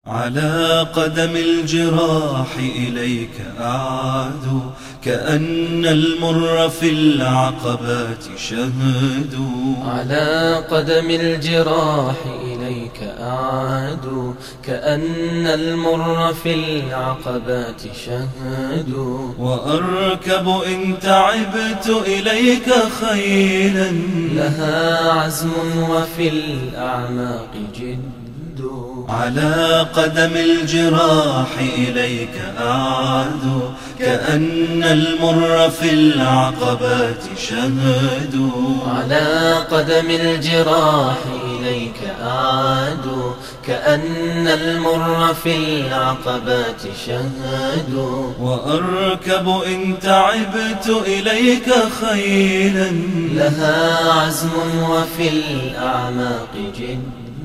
على قدم الجراح إليك أعاد، كأن المر في العقبات شهد. على قدم الجراح إليك أعاد، كأن المر في العقبات شهد. وأركب إن تعبت إليك خيلا، لها عزم وفي الأعماق جد. على قدم الجراح إليك أعاد، كأن المر في العقبات شهد. على قدم الجراح إليك أعاد، كأن المر في العقبات شهد. وأركب إن تعبت إليك خيلا، لها عزم وفي الأعماق جد.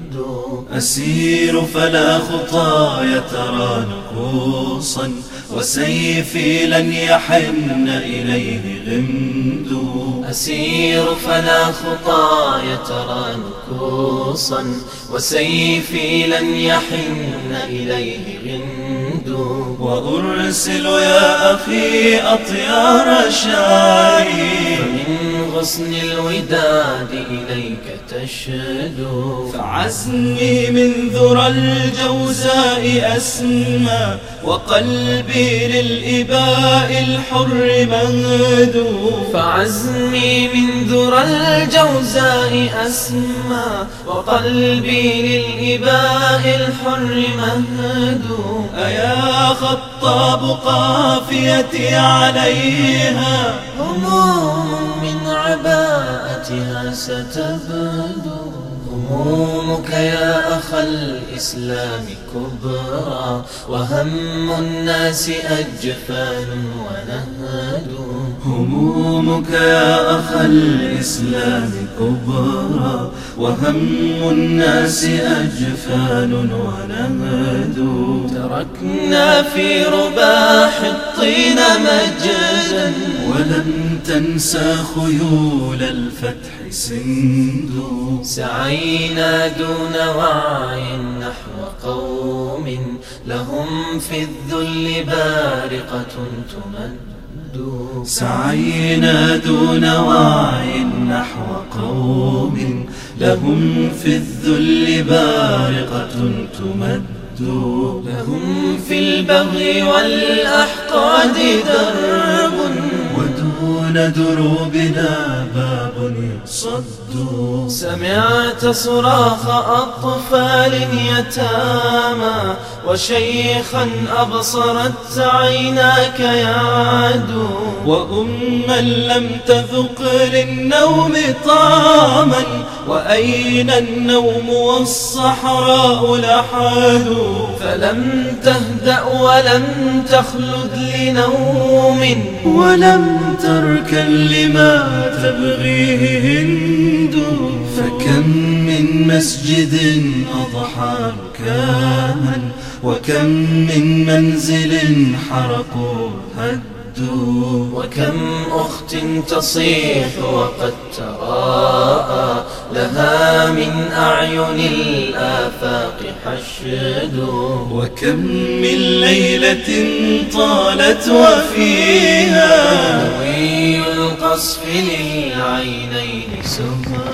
أسير فلا خطاي ترى نكوصا، وسيفي لن يحن إليه غمد. أسير فلا خطاي ترى نكوصا، وسيفي لن يحن إليه غمد. وأرسل يا أخي أطيار شعري، فمن غصن الوداد إليك تشدو. فعزمي من ذرى الجوزاء أسمى، وقلبي للإباء الحر مهدو. فعزمي من ذرى الجوزاء أسمى، وقلبي للإباء الحر مهدو. أيا خطاب قافيتي عليها، هموم من عباءتها ستبدو. همومك يا أخ الإسلام كبرى، وهم الناس أجفان ونهد. همومك يا أخ الإسلام كبرى، وهم الناس أجفان ونهد. تركنا في رباح الطين مجدا، ولم تنسى خيول الفتح سند. سعينا دون وعي نحو قوم، لهم في الذل بارقة تمد. سعينا دون وعي نحو قوم، لهم في الذل بارقة تمد. لهم في البغي والأحقاد درب، ودون دروبنا باب يصد. سمعت صراخ أطفال يتامى، وشيخا أبصرت عيناك يعدو. وأما لم تذق للنوم طعما، وأين النوم والصحراء لحاد. فلم تهدأ ولم تخلد لنوم، ولم تركن لما تبغيه هند. فكم من مسجد أضحى ركاما، وكم من منزل حرقوا هدوا. وكم أخت تصيح وقد تراءى، لها من أعين الآفاق حشد. وكم من ليلة طالت وفيها نوي القصف للعينين سهد.